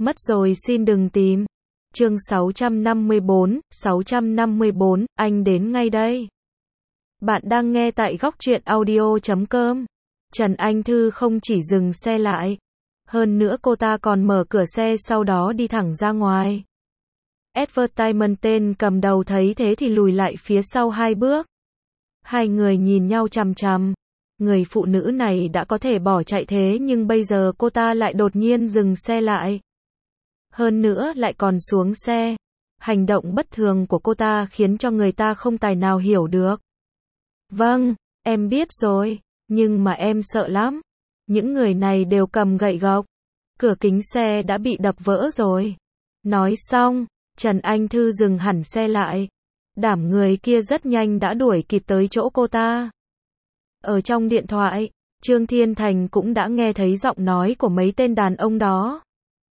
Mất rồi xin đừng tìm. Chương 654, anh đến ngay đây. Bạn đang nghe tại Góc Truyện Audio.com. Trần Anh Thư không chỉ dừng xe lại. Hơn nữa cô ta còn mở cửa xe sau đó đi thẳng ra ngoài. Advertisement tên cầm đầu thấy thế thì lùi lại phía sau 2 bước. Hai người nhìn nhau chằm chằm. Người phụ nữ này đã có thể bỏ chạy thế nhưng bây giờ cô ta lại đột nhiên dừng xe lại. Hơn nữa lại còn xuống xe. Hành động bất thường của cô ta khiến cho người ta không tài nào hiểu được. Vâng, em biết rồi, nhưng mà em sợ lắm. Những người này đều cầm gậy gộc. Cửa kính xe đã bị đập vỡ rồi. Nói xong, Trần Anh Thư dừng hẳn xe lại. Đảm người kia rất nhanh đã đuổi kịp tới chỗ cô ta. Ở trong điện thoại, Trương Thiên Thành cũng đã nghe thấy giọng nói của mấy tên đàn ông đó.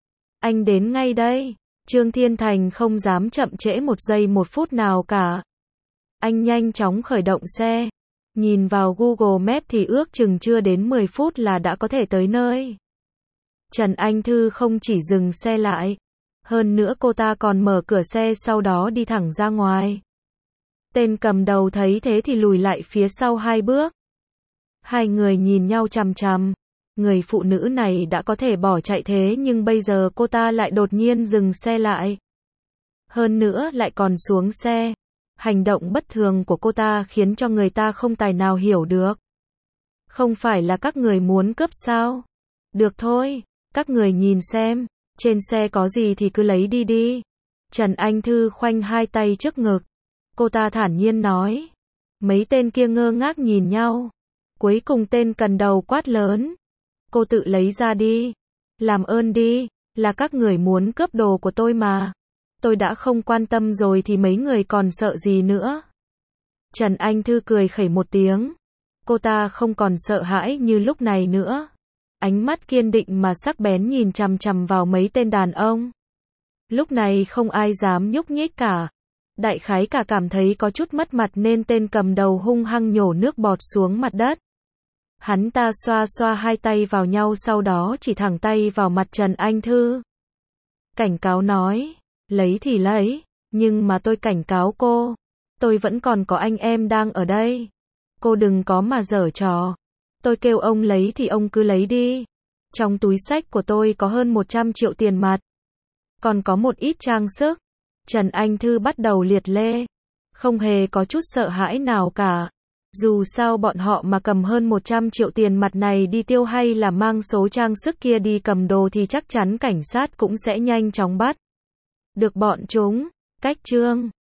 Anh đến ngay đây. Trương Thiên Thành không dám chậm trễ 1 giây 1 phút nào cả. Anh nhanh chóng khởi động xe. Nhìn vào Google Maps thì ước chừng chưa đến 10 phút là đã có thể tới nơi. Trần Anh Thư không chỉ dừng xe lại. Hơn nữa cô ta còn mở cửa xe sau đó đi thẳng ra ngoài. Tên cầm đầu thấy thế thì lùi lại phía sau 2 bước. Hai người nhìn nhau chằm chằm. Người phụ nữ này đã có thể bỏ chạy thế nhưng bây giờ cô ta lại đột nhiên dừng xe lại. Hơn nữa lại còn xuống xe. Hành động bất thường của cô ta khiến cho người ta không tài nào hiểu được. Không phải là các người muốn cướp sao? Được thôi, các người nhìn xem, trên xe có gì thì cứ lấy đi đi. Trần Anh Thư khoanh 2 tay trước ngực. Cô ta thản nhiên nói. Mấy tên kia ngơ ngác nhìn nhau. Cuối cùng tên cầm đầu quát lớn. Cô tự lấy ra đi. Làm ơn đi, là các người muốn cướp đồ của tôi mà. Tôi đã không quan tâm rồi thì mấy người còn sợ gì nữa. Trần Anh Thư cười khẩy một tiếng. Cô ta không còn sợ hãi như lúc này nữa. Ánh mắt kiên định mà sắc bén nhìn chằm chằm vào mấy tên đàn ông. Lúc này không ai dám nhúc nhích cả. Đại khái cả cảm thấy có chút mất mặt nên tên cầm đầu hung hăng nhổ nước bọt xuống mặt đất. Hắn ta xoa xoa 2 tay vào nhau sau đó chỉ thẳng tay vào mặt Trần Anh Thư. Cảnh cáo nói, lấy thì lấy, nhưng mà tôi cảnh cáo cô, tôi vẫn còn có anh em đang ở đây. Cô đừng có mà giở trò. Tôi kêu ông lấy thì ông cứ lấy đi. Trong túi xách của tôi có hơn 100 triệu tiền mặt. Còn có một ít trang sức. Trần Anh Thư bắt đầu liệt lê. Không hề có chút sợ hãi nào cả. Dù sao bọn họ mà cầm hơn 100 triệu tiền mặt này đi tiêu hay là mang số trang sức kia đi cầm đồ thì chắc chắn cảnh sát cũng sẽ nhanh chóng bắt được bọn chúng. Cách chương